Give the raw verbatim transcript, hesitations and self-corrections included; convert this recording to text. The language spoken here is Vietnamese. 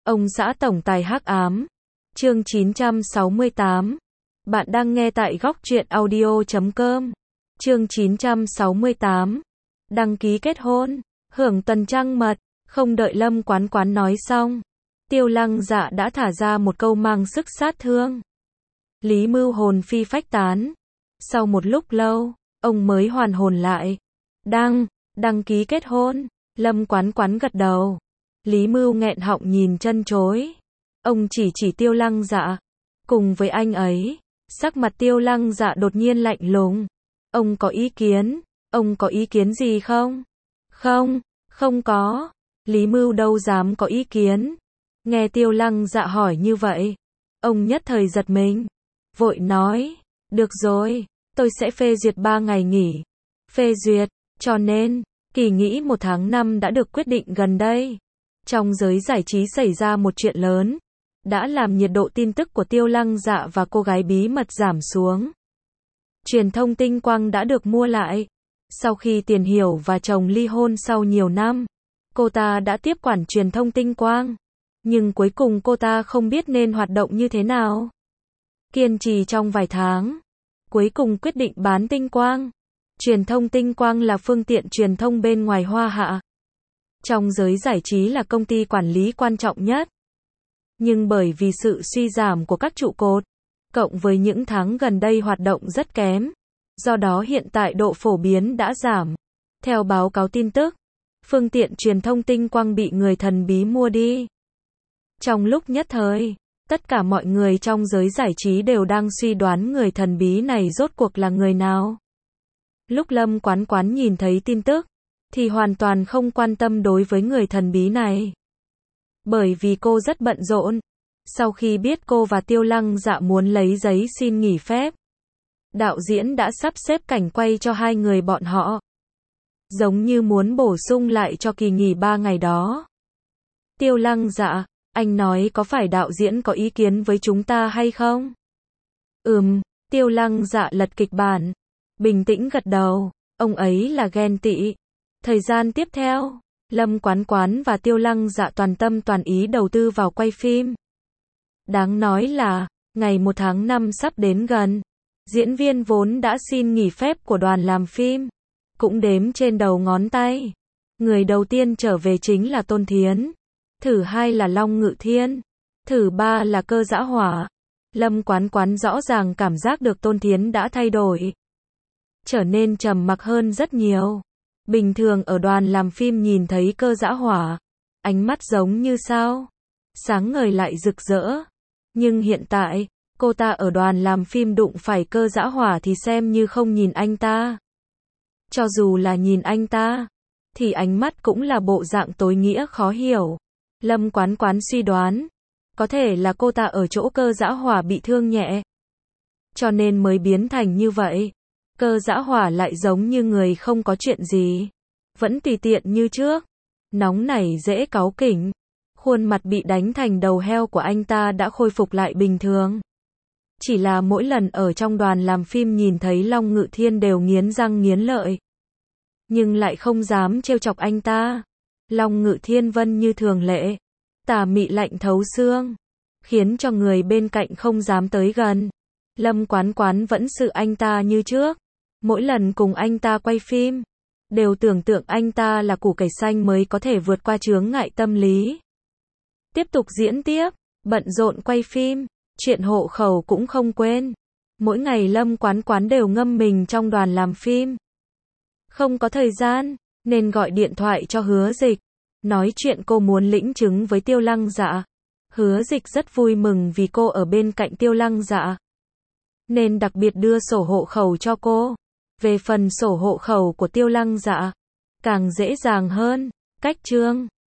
Ông xã tổng tài hắc ám. Chương chín trăm sáu mươi tám. Bạn đang nghe tại góc truyện audio chấm com. Chương chín trăm sáu mươi tám. Đăng ký kết hôn, hưởng tuần trăng mật. Không đợi Lâm Quán Quán nói xong, Tiêu Lăng Dạ đã thả ra một câu mang sức sát thương. Lý Mưu hồn phi phách tán. Sau một lúc lâu, ông mới hoàn hồn lại. Đăng, đăng ký kết hôn. Lâm Quán Quán gật đầu. Lý Mưu nghẹn họng nhìn chân chối. Ông chỉ chỉ Tiêu Lăng Dạ. Cùng với anh ấy, sắc mặt Tiêu Lăng Dạ đột nhiên lạnh lùng. Ông có ý kiến? Ông có ý kiến gì không? Không, không có. Lý Mưu đâu dám có ý kiến. Nghe Tiêu Lăng Dạ hỏi như vậy, ông nhất thời giật mình. Vội nói, được rồi, tôi sẽ phê duyệt ba ngày nghỉ. Phê duyệt, cho nên, kỳ nghỉ một tháng năm đã được quyết định gần đây. Trong giới giải trí xảy ra một chuyện lớn, đã làm nhiệt độ tin tức của Tiêu Lăng Dạ và cô gái bí mật giảm xuống. Truyền thông Tinh Quang đã được mua lại. Sau khi Tiền Hiểu và chồng ly hôn sau nhiều năm, cô ta đã tiếp quản truyền thông Tinh Quang. Nhưng cuối cùng cô ta không biết nên hoạt động như thế nào. Kiên trì trong vài tháng, cuối cùng quyết định bán Tinh Quang. Truyền thông Tinh Quang là phương tiện truyền thông bên ngoài Hoa Hạ. Trong giới giải trí là công ty quản lý quan trọng nhất. Nhưng bởi vì sự suy giảm của các trụ cột, cộng với những tháng gần đây hoạt động rất kém, do đó hiện tại độ phổ biến đã giảm. Theo báo cáo tin tức, phương tiện truyền thông Tinh Quang bị người thần bí mua đi. Trong lúc nhất thời, tất cả mọi người trong giới giải trí đều đang suy đoán người thần bí này rốt cuộc là người nào. Lúc Lâm Quán Quán nhìn thấy tin tức, thì hoàn toàn không quan tâm đối với người thần bí này. Bởi vì cô rất bận rộn. Sau khi biết cô và Tiêu Lăng Dạ muốn lấy giấy xin nghỉ phép, đạo diễn đã sắp xếp cảnh quay cho hai người bọn họ. Giống như muốn bổ sung lại cho kỳ nghỉ ba ngày đó. Tiêu Lăng Dạ, anh nói có phải đạo diễn có ý kiến với chúng ta hay không? Ừm, Tiêu Lăng Dạ lật kịch bản. Bình tĩnh gật đầu, ông ấy là ghen tị. Thời gian tiếp theo, Lâm Quán Quán và Tiêu Lăng Dạ toàn tâm toàn ý đầu tư vào quay phim. Đáng nói là, ngày một tháng năm sắp đến gần, diễn viên vốn đã xin nghỉ phép của đoàn làm phim, cũng đếm trên đầu ngón tay. Người đầu tiên trở về chính là Tôn Thiến, thứ hai là Long Ngự Thiên, thứ ba là Cơ Dã Hỏa. Lâm Quán Quán rõ ràng cảm giác được Tôn Thiến đã thay đổi, trở nên trầm mặc hơn rất nhiều. Bình thường ở đoàn làm phim nhìn thấy Cơ Dã Hỏa, ánh mắt giống như sao sáng ngời lại rực rỡ. Nhưng hiện tại, cô ta ở đoàn làm phim đụng phải Cơ Dã Hỏa thì xem như không nhìn anh ta. Cho dù là nhìn anh ta, thì ánh mắt cũng là bộ dạng tối nghĩa khó hiểu. Lâm Quán Quán suy đoán, có thể là cô ta ở chỗ Cơ Dã Hỏa bị thương nhẹ, cho nên mới biến thành như vậy. Cơ Dã Hỏa lại giống như người không có chuyện gì, vẫn tùy tiện như trước, nóng nảy dễ cáu kỉnh. Khuôn mặt bị đánh thành đầu heo của anh ta đã khôi phục lại bình thường. Chỉ là mỗi lần ở trong đoàn làm phim nhìn thấy Long Ngự Thiên đều nghiến răng nghiến lợi, nhưng lại không dám trêu chọc anh ta. Long Ngự Thiên vẫn như thường lệ, tà mị lạnh thấu xương, khiến cho người bên cạnh không dám tới gần. Lâm Quán Quán vẫn xử anh ta như trước. Mỗi lần cùng anh ta quay phim, đều tưởng tượng anh ta là củ cải xanh mới có thể vượt qua chướng ngại tâm lý. Tiếp tục diễn tiếp, bận rộn quay phim, chuyện hộ khẩu cũng không quên. Mỗi ngày Lâm Quán Quán đều ngâm mình trong đoàn làm phim. Không có thời gian, nên gọi điện thoại cho Hứa Dịch, nói chuyện cô muốn lĩnh chứng với Tiêu Lăng Dạ. Hứa Dịch rất vui mừng vì cô ở bên cạnh Tiêu Lăng Dạ, nên đặc biệt đưa sổ hộ khẩu cho cô. Về phần sổ hộ khẩu của Tiêu Lăng Dạ, càng dễ dàng hơn. Cách chương